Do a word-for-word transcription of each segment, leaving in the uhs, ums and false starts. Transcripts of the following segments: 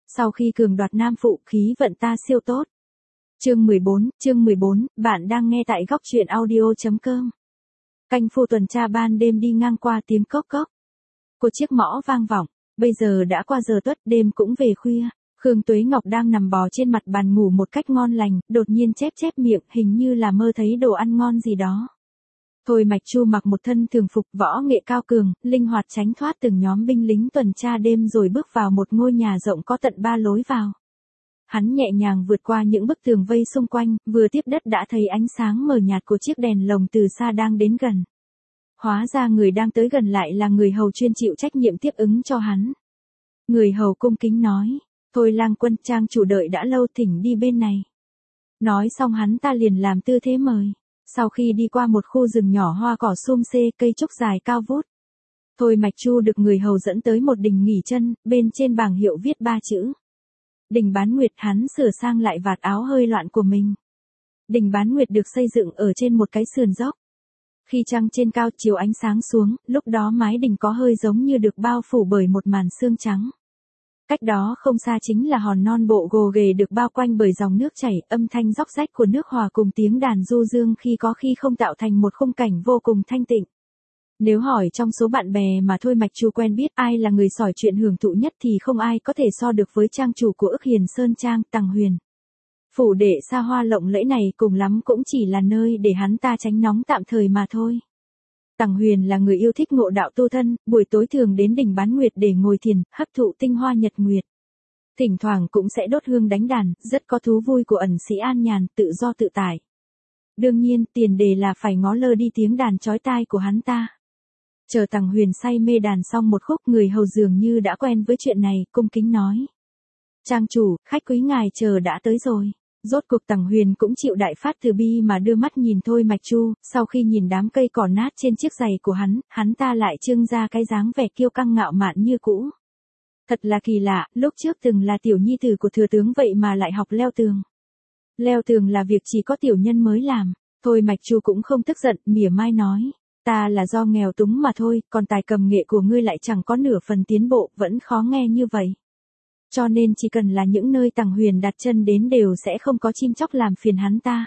Sau khi cường đoạt nam phụ, khí vận ta siêu tốt. Chương mười bốn, chương mười bốn, bạn đang nghe tại góc truyện audio.com. Canh phu tuần tra ban đêm đi ngang qua tiếng cốc cốc của chiếc mõ vang vọng, bây giờ đã qua giờ tuất, đêm cũng về khuya. Khương Tuế Ngọc đang nằm bò trên mặt bàn ngủ một cách ngon lành, đột nhiên chép chép miệng, hình như là mơ thấy đồ ăn ngon gì đó. Thôi Mạch Chu mặc một thân thường phục võ nghệ cao cường, linh hoạt tránh thoát từng nhóm binh lính tuần tra đêm rồi bước vào một ngôi nhà rộng có tận ba lối vào. Hắn nhẹ nhàng vượt qua những bức tường vây xung quanh, vừa tiếp đất đã thấy ánh sáng mờ nhạt của chiếc đèn lồng từ xa đang đến gần. Hóa ra người đang tới gần lại là người hầu chuyên chịu trách nhiệm tiếp ứng cho hắn. Người hầu cung kính nói, thôi lang quân, trang chủ đợi đã lâu, thỉnh đi bên này. Nói xong hắn ta liền làm tư thế mời. Sau khi đi qua một khu rừng nhỏ hoa cỏ sum xê, cây trúc dài cao vút, Thôi Mạch Chu được người hầu dẫn tới một đình nghỉ chân, bên trên bảng hiệu viết ba chữ. Đình Bán Nguyệt. Hắn sửa sang lại vạt áo hơi loạn của mình. Đình Bán Nguyệt được xây dựng ở trên một cái sườn dốc. Khi trăng trên cao chiếu ánh sáng xuống, lúc đó mái đình có hơi giống như được bao phủ bởi một màn sương trắng. Cách đó không xa chính là hòn non bộ gồ ghề được bao quanh bởi dòng nước chảy, âm thanh róc rách của nước hòa cùng tiếng đàn du dương khi có khi không tạo thành một khung cảnh vô cùng thanh tịnh. Nếu hỏi trong số bạn bè mà Thôi Mạch Chu quen biết ai là người sỏi chuyện hưởng thụ nhất thì không ai có thể so được với trang chủ của Ức Hiền Sơn Trang, Tằng Huyền. Phủ đệ xa hoa lộng lẫy này cùng lắm cũng chỉ là nơi để hắn ta tránh nóng tạm thời mà thôi. Tằng Huyền là người yêu thích ngộ đạo tu thân, buổi tối thường đến đình Bán Nguyệt để ngồi thiền, hấp thụ tinh hoa nhật nguyệt. Thỉnh thoảng cũng sẽ đốt hương đánh đàn, rất có thú vui của ẩn sĩ an nhàn, tự do tự tại. Đương nhiên, tiền đề là phải ngó lơ đi tiếng đàn chói tai của hắn ta. Chờ Tằng Huyền say mê đàn xong một khúc, người hầu dường như đã quen với chuyện này, cung kính nói. Trang chủ, khách quý ngài chờ đã tới rồi. Rốt cuộc Tằng Huyền cũng chịu đại phát từ bi mà đưa mắt nhìn Thôi Mạch Chu, sau khi nhìn đám cây cỏ nát trên chiếc giày của hắn, hắn ta lại trưng ra cái dáng vẻ kiêu căng ngạo mạn như cũ. Thật là kỳ lạ, lúc trước từng là tiểu nhi tử của thừa tướng vậy mà lại học leo tường. Leo tường là việc chỉ có tiểu nhân mới làm. Thôi Mạch Chu cũng không tức giận, mỉa mai nói. Ta là do nghèo túng mà thôi, còn tài cầm nghệ của ngươi lại chẳng có nửa phần tiến bộ, vẫn khó nghe như vậy. Cho nên chỉ cần là những nơi Tằng Huyền đặt chân đến đều sẽ không có chim chóc làm phiền hắn ta.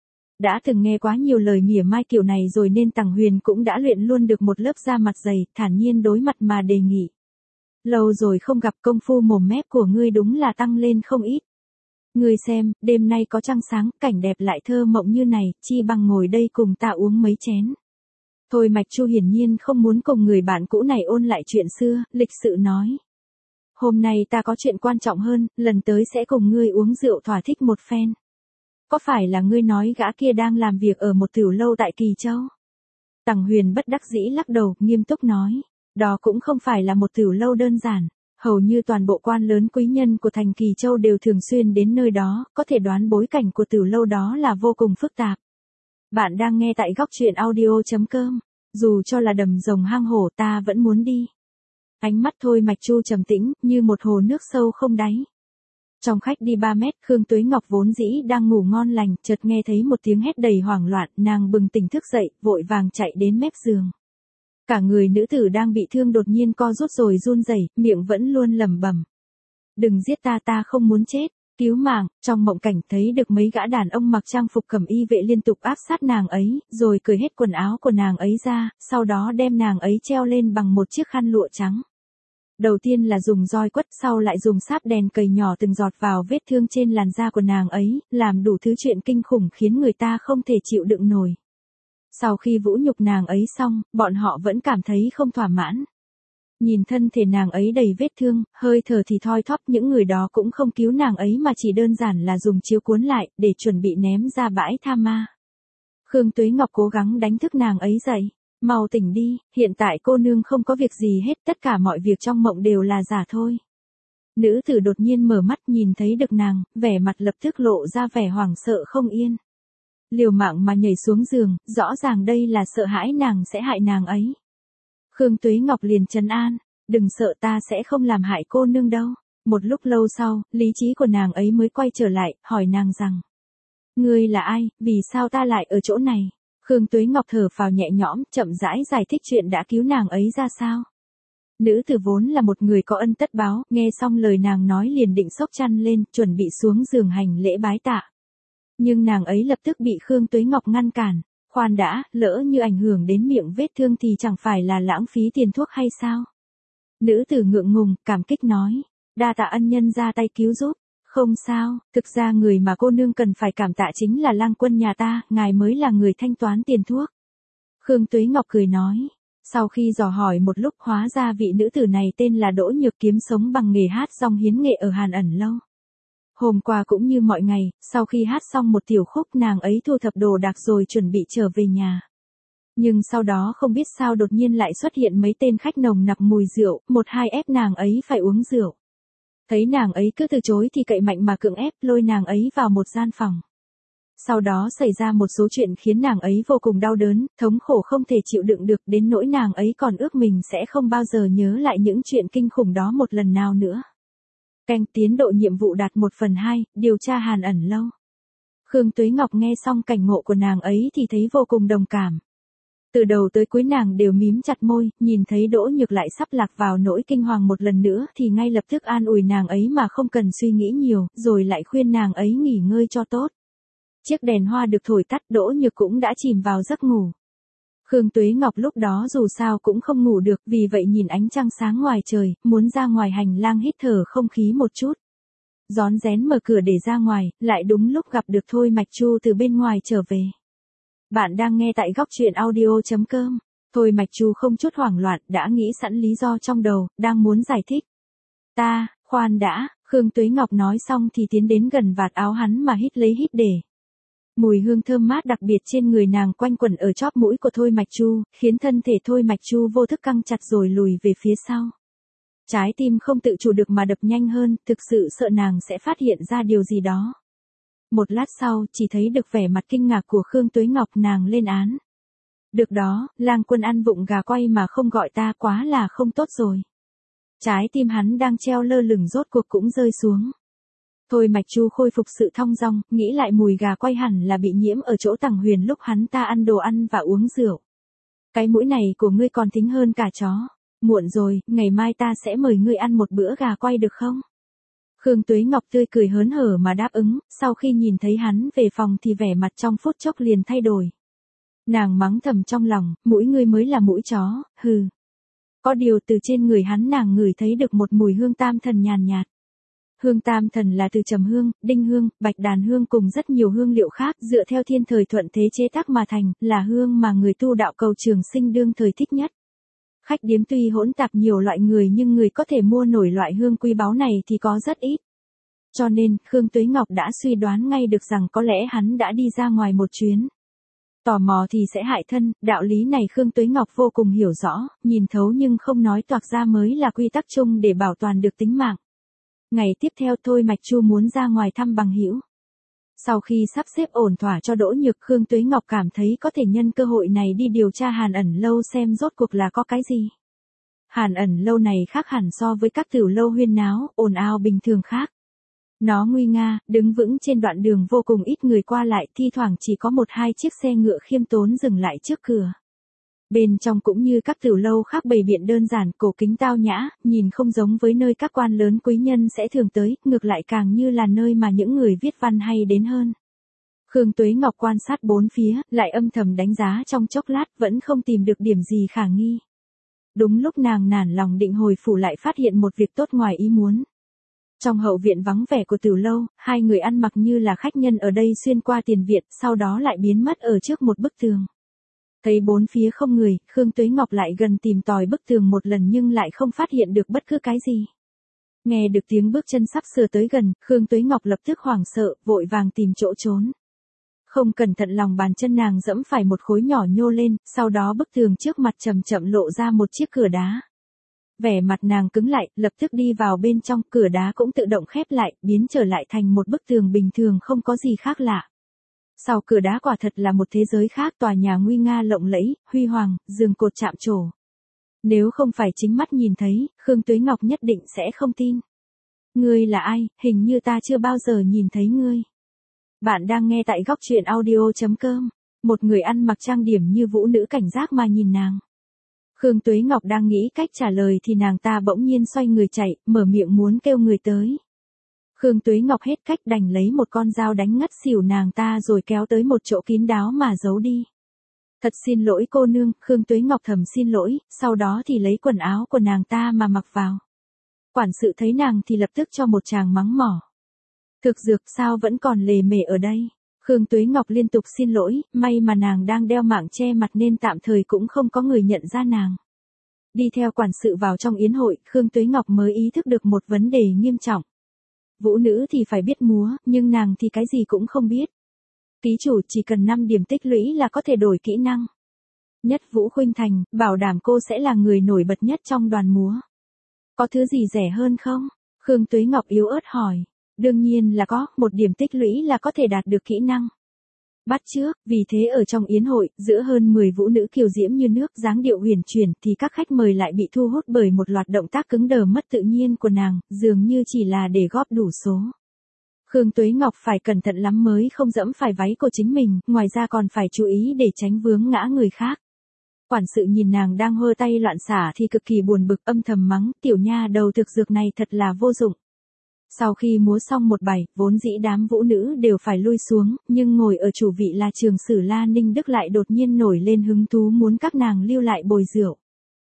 Đã từng nghe quá nhiều lời mỉa mai kiểu này rồi nên Tằng Huyền cũng đã luyện luôn được một lớp da mặt dày, thản nhiên đối mặt mà đề nghị. Lâu rồi không gặp, công phu mồm mép của ngươi đúng là tăng lên không ít. Ngươi xem, đêm nay có trăng sáng, cảnh đẹp lại thơ mộng như này, chi bằng ngồi đây cùng ta uống mấy chén. Thôi Mạch Chu hiển nhiên không muốn cùng người bạn cũ này ôn lại chuyện xưa, lịch sự nói. Hôm nay ta có chuyện quan trọng hơn, lần tới sẽ cùng ngươi uống rượu thỏa thích một phen. Có phải là ngươi nói gã kia đang làm việc ở một tiểu lâu tại Kỳ Châu? Tằng Huyền bất đắc dĩ lắc đầu, nghiêm túc nói. Đó cũng không phải là một tiểu lâu đơn giản. Hầu như toàn bộ quan lớn quý nhân của thành Kỳ Châu đều thường xuyên đến nơi đó, có thể đoán bối cảnh của tiểu lâu đó là vô cùng phức tạp. Bạn đang nghe tại góc truyện audio.com. Dù cho là đầm rồng hang hổ ta vẫn muốn đi. Ánh mắt Thôi Mạch Chu trầm tĩnh, như một hồ nước sâu không đáy. Trong khách đi ba mét, Khương Tuế Ngọc vốn dĩ đang ngủ ngon lành, chợt nghe thấy một tiếng hét đầy hoảng loạn, nàng bừng tỉnh thức dậy, vội vàng chạy đến mép giường. Cả người nữ tử đang bị thương đột nhiên co rút rồi run rẩy, miệng vẫn luôn lẩm bẩm. Đừng giết ta, ta không muốn chết. Cứu mạng. Trong mộng cảnh thấy được mấy gã đàn ông mặc trang phục cẩm y vệ liên tục áp sát nàng ấy, rồi cởi hết quần áo của nàng ấy ra, sau đó đem nàng ấy treo lên bằng một chiếc khăn lụa trắng. Đầu tiên là dùng roi quất, sau lại dùng sáp đèn cầy nhỏ từng giọt vào vết thương trên làn da của nàng ấy, làm đủ thứ chuyện kinh khủng khiến người ta không thể chịu đựng nổi. Sau khi vũ nhục nàng ấy xong, bọn họ vẫn cảm thấy không thỏa mãn. Nhìn thân thể nàng ấy đầy vết thương, hơi thở thì thoi thóp, những người đó cũng không cứu nàng ấy mà chỉ đơn giản là dùng chiếu cuốn lại, để chuẩn bị ném ra bãi tha ma. Khương Tuế Ngọc cố gắng đánh thức nàng ấy dậy. Mau tỉnh đi, hiện tại cô nương không có việc gì hết, tất cả mọi việc trong mộng đều là giả thôi. Nữ tử đột nhiên mở mắt nhìn thấy được nàng, vẻ mặt lập tức lộ ra vẻ hoảng sợ không yên. Liều mạng mà nhảy xuống giường, rõ ràng đây là sợ hãi nàng sẽ hại nàng ấy. Khương Tuế Ngọc liền trấn an, đừng sợ, ta sẽ không làm hại cô nương đâu. Một lúc lâu sau, lý trí của nàng ấy mới quay trở lại, hỏi nàng rằng. Ngươi là ai, vì sao ta lại ở chỗ này? Khương Tuế Ngọc thở phào nhẹ nhõm, chậm rãi giải thích chuyện đã cứu nàng ấy ra sao. Nữ tử vốn là một người có ân tất báo, nghe xong lời nàng nói liền định xốc chăn lên, chuẩn bị xuống giường hành lễ bái tạ. Nhưng nàng ấy lập tức bị Khương Tuế Ngọc ngăn cản. Khoan đã, lỡ như ảnh hưởng đến miệng vết thương thì chẳng phải là lãng phí tiền thuốc hay sao? Nữ tử ngượng ngùng, cảm kích nói. Đa tạ ân nhân ra tay cứu giúp. Không sao, thực ra người mà cô nương cần phải cảm tạ chính là lang quân nhà ta, ngài mới là người thanh toán tiền thuốc. Khương Tuế Ngọc cười nói. Sau khi dò hỏi một lúc hóa ra vị nữ tử này tên là Đỗ Nhược Kiếm, sống bằng nghề hát dòng hiến nghệ ở Hàn Ẩn Lâu. Hôm qua cũng như mọi ngày, sau khi hát xong một tiểu khúc nàng ấy thu thập đồ đạc rồi chuẩn bị trở về nhà. Nhưng sau đó không biết sao đột nhiên lại xuất hiện mấy tên khách nồng nặc mùi rượu, một hai ép nàng ấy phải uống rượu. Thấy nàng ấy cứ từ chối thì cậy mạnh mà cưỡng ép lôi nàng ấy vào một gian phòng. Sau đó xảy ra một số chuyện khiến nàng ấy vô cùng đau đớn, thống khổ không thể chịu đựng được, đến nỗi nàng ấy còn ước mình sẽ không bao giờ nhớ lại những chuyện kinh khủng đó một lần nào nữa. Canh tiến độ nhiệm vụ đạt một phần hai, điều tra Hàn Ẩn Lâu. Khương Tuế Ngọc nghe xong cảnh ngộ của nàng ấy thì thấy vô cùng đồng cảm. Từ đầu tới cuối nàng đều mím chặt môi, nhìn thấy Đỗ Nhược lại sắp lạc vào nỗi kinh hoàng một lần nữa thì ngay lập tức an ủi nàng ấy mà không cần suy nghĩ nhiều, rồi lại khuyên nàng ấy nghỉ ngơi cho tốt. Chiếc đèn hoa được thổi tắt, Đỗ Nhược cũng đã chìm vào giấc ngủ. Khương Tuế Ngọc lúc đó dù sao cũng không ngủ được, vì vậy nhìn ánh trăng sáng ngoài trời, muốn ra ngoài hành lang hít thở không khí một chút. Rón rén mở cửa để ra ngoài, lại đúng lúc gặp được Thôi Mạch Chu từ bên ngoài trở về. Bạn đang nghe tại góc truyện audio chấm com. Thôi Mạch Chu không chút hoảng loạn, đã nghĩ sẵn lý do trong đầu, đang muốn giải thích. Ta, khoan đã, Khương Tuế Ngọc nói xong thì tiến đến gần vạt áo hắn mà hít lấy hít để. Mùi hương thơm mát đặc biệt trên người nàng quanh quẩn ở chóp mũi của Thôi Mạch Chu, khiến thân thể Thôi Mạch Chu vô thức căng chặt rồi lùi về phía sau. Trái tim không tự chủ được mà đập nhanh hơn, thực sự sợ nàng sẽ phát hiện ra điều gì đó. Một lát sau, chỉ thấy được vẻ mặt kinh ngạc của Khương Tuế Ngọc, nàng lên án. Được đó, lang quân ăn vụng gà quay mà không gọi ta, quá là không tốt rồi. Trái tim hắn đang treo lơ lửng rốt cuộc cũng rơi xuống. Thôi Mạch Chu khôi phục sự thong dong, nghĩ lại mùi gà quay hẳn là bị nhiễm ở chỗ Tằng Huyền lúc hắn ta ăn đồ ăn và uống rượu. Cái mũi này của ngươi còn thính hơn cả chó. Muộn rồi, ngày mai ta sẽ mời ngươi ăn một bữa gà quay được không? Khương Tuế Ngọc tươi cười hớn hở mà đáp ứng, sau khi nhìn thấy hắn về phòng thì vẻ mặt trong phút chốc liền thay đổi. Nàng mắng thầm trong lòng, mũi ngươi mới là mũi chó, hừ. Có điều từ trên người hắn nàng ngửi thấy được một mùi hương tam thần nhàn nhạt. Hương tam thần là từ trầm hương, đinh hương, bạch đàn hương cùng rất nhiều hương liệu khác dựa theo thiên thời thuận thế chế tác mà thành, là hương mà người tu đạo cầu trường sinh đương thời thích nhất. Khách điếm tuy hỗn tạp nhiều loại người nhưng người có thể mua nổi loại hương quý báu này thì có rất ít. Cho nên, Khương Tuế Ngọc đã suy đoán ngay được rằng có lẽ hắn đã đi ra ngoài một chuyến. Tò mò thì sẽ hại thân, đạo lý này Khương Tuế Ngọc vô cùng hiểu rõ, nhìn thấu nhưng không nói toạc ra mới là quy tắc chung để bảo toàn được tính mạng. Ngày tiếp theo Thôi Mạch Chu muốn ra ngoài thăm bằng hữu. Sau khi sắp xếp ổn thỏa cho Đỗ Nhược, Khương Tuế Ngọc cảm thấy có thể nhân cơ hội này đi điều tra Hàn Ẩn Lâu xem rốt cuộc là có cái gì. Hàn Ẩn Lâu này khác hẳn so với các tiểu lâu huyên náo, ồn ào bình thường khác. Nó nguy nga, đứng vững trên đoạn đường vô cùng ít người qua lại, thi thoảng chỉ có một hai chiếc xe ngựa khiêm tốn dừng lại trước cửa. Bên trong cũng như các tiểu lâu khác bày biện đơn giản, cổ kính tao nhã, nhìn không giống với nơi các quan lớn quý nhân sẽ thường tới, ngược lại càng như là nơi mà những người viết văn hay đến hơn. Khương Tuế Ngọc quan sát bốn phía, lại âm thầm đánh giá trong chốc lát vẫn không tìm được điểm gì khả nghi. Đúng lúc nàng nản lòng định hồi phủ lại phát hiện một việc tốt ngoài ý muốn. Trong hậu viện vắng vẻ của tiểu lâu, hai người ăn mặc như là khách nhân ở đây xuyên qua tiền viện, sau đó lại biến mất ở trước một bức tường. Thấy bốn phía không người, Khương Tuế Ngọc lại gần tìm tòi bức tường một lần nhưng lại không phát hiện được bất cứ cái gì. Nghe được tiếng bước chân sắp sửa tới gần, Khương Tuế Ngọc lập tức hoảng sợ, vội vàng tìm chỗ trốn. Không cẩn thận lòng bàn chân nàng dẫm phải một khối nhỏ nhô lên, sau đó bức tường trước mặt chậm chậm lộ ra một chiếc cửa đá. Vẻ mặt nàng cứng lại, lập tức đi vào bên trong, cửa đá cũng tự động khép lại, biến trở lại thành một bức tường bình thường không có gì khác lạ. Sau cửa đá quả thật là một thế giới khác, tòa nhà nguy nga lộng lẫy, huy hoàng, giường cột chạm trổ. Nếu không phải chính mắt nhìn thấy, Khương Tuế Ngọc nhất định sẽ không tin. Ngươi là ai, hình như ta chưa bao giờ nhìn thấy ngươi. Bạn đang nghe tại góc truyện audio chấm com. Một người ăn mặc trang điểm như vũ nữ cảnh giác mà nhìn nàng. Khương Tuế Ngọc đang nghĩ cách trả lời thì nàng ta bỗng nhiên xoay người chạy, mở miệng muốn kêu người tới. Khương Tuế Ngọc hết cách đành lấy một con dao đánh ngất xỉu nàng ta rồi kéo tới một chỗ kín đáo mà giấu đi. Thật xin lỗi cô nương, Khương Tuế Ngọc thầm xin lỗi, sau đó thì lấy quần áo của nàng ta mà mặc vào. Quản sự thấy nàng thì lập tức cho một tràng mắng mỏ. Thực dược sao vẫn còn lề mề ở đây? Khương Tuế Ngọc liên tục xin lỗi, may mà nàng đang đeo mạng che mặt nên tạm thời cũng không có người nhận ra nàng. Đi theo quản sự vào trong yến hội, Khương Tuế Ngọc mới ý thức được một vấn đề nghiêm trọng. Vũ nữ thì phải biết múa, nhưng nàng thì cái gì cũng không biết. Ký chủ chỉ cần năm điểm tích lũy là có thể đổi kỹ năng. Nhất Vũ khuynh thành, bảo đảm cô sẽ là người nổi bật nhất trong đoàn múa. Có thứ gì rẻ hơn không? Khương Tuế Ngọc yếu ớt hỏi. Đương nhiên là có, một điểm tích lũy là có thể đạt được kỹ năng. Bắt chước, vì thế ở trong yến hội, giữa hơn mười vũ nữ kiều diễm như nước dáng điệu huyền chuyển thì các khách mời lại bị thu hút bởi một loạt động tác cứng đờ mất tự nhiên của nàng, dường như chỉ là để góp đủ số. Khương Tuế Ngọc phải cẩn thận lắm mới không dẫm phải váy của chính mình, ngoài ra còn phải chú ý để tránh vướng ngã người khác. Quản sự nhìn nàng đang hơ tay loạn xả thì cực kỳ buồn bực âm thầm mắng, tiểu nha đầu thực dược này thật là vô dụng. Sau khi múa xong một bài, vốn dĩ đám vũ nữ đều phải lui xuống, nhưng ngồi ở chủ vị là Trường Sử La Ninh Đức lại đột nhiên nổi lên hứng thú muốn các nàng lưu lại bồi rượu.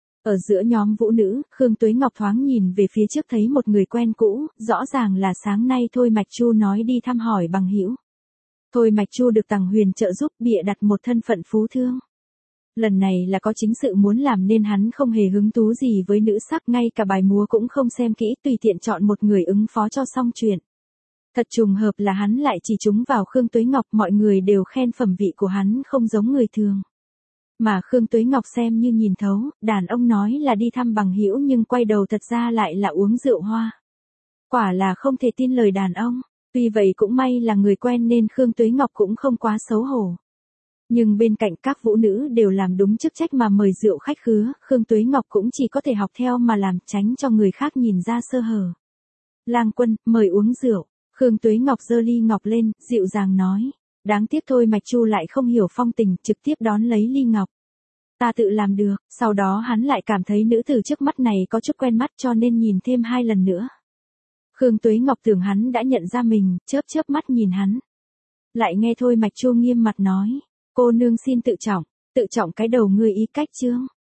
Ở giữa nhóm vũ nữ, Khương Tuế Ngọc thoáng nhìn về phía trước thấy một người quen cũ, rõ ràng là sáng nay Thôi Mạch Chu nói đi thăm hỏi bằng hữu. Thôi Mạch Chu được Tằng Huyền trợ giúp bịa đặt một thân phận phú thương. Lần này là có chính sự muốn làm nên hắn không hề hứng thú gì với nữ sắc, ngay cả bài múa cũng không xem kỹ, tùy tiện chọn một người ứng phó cho xong chuyện. Thật trùng hợp là hắn lại chỉ trúng vào Khương Tuế Ngọc, mọi người đều khen phẩm vị của hắn không giống người thường. Mà Khương Tuế Ngọc xem như nhìn thấu, đàn ông nói là đi thăm bằng hữu nhưng quay đầu thật ra lại là uống rượu hoa. Quả là không thể tin lời đàn ông, tuy vậy cũng may là người quen nên Khương Tuế Ngọc cũng không quá xấu hổ. Nhưng bên cạnh các vũ nữ đều làm đúng chức trách mà mời rượu khách khứa, Khương Tuế Ngọc cũng chỉ có thể học theo mà làm, tránh cho người khác nhìn ra sơ hở. Lang quân, mời uống rượu. Khương Tuế Ngọc giơ ly ngọc lên, dịu dàng nói. Đáng tiếc Thôi Mạch Chu lại không hiểu phong tình, trực tiếp đón lấy ly ngọc. Ta tự làm được, sau đó hắn lại cảm thấy nữ tử trước mắt này có chút quen mắt cho nên nhìn thêm hai lần nữa. Khương Tuế Ngọc tưởng hắn đã nhận ra mình, chớp chớp mắt nhìn hắn. Lại nghe Thôi Mạch Chu nghiêm mặt nói. Cô nương xin tự trọng, tự trọng cái đầu ngươi ý cách chương.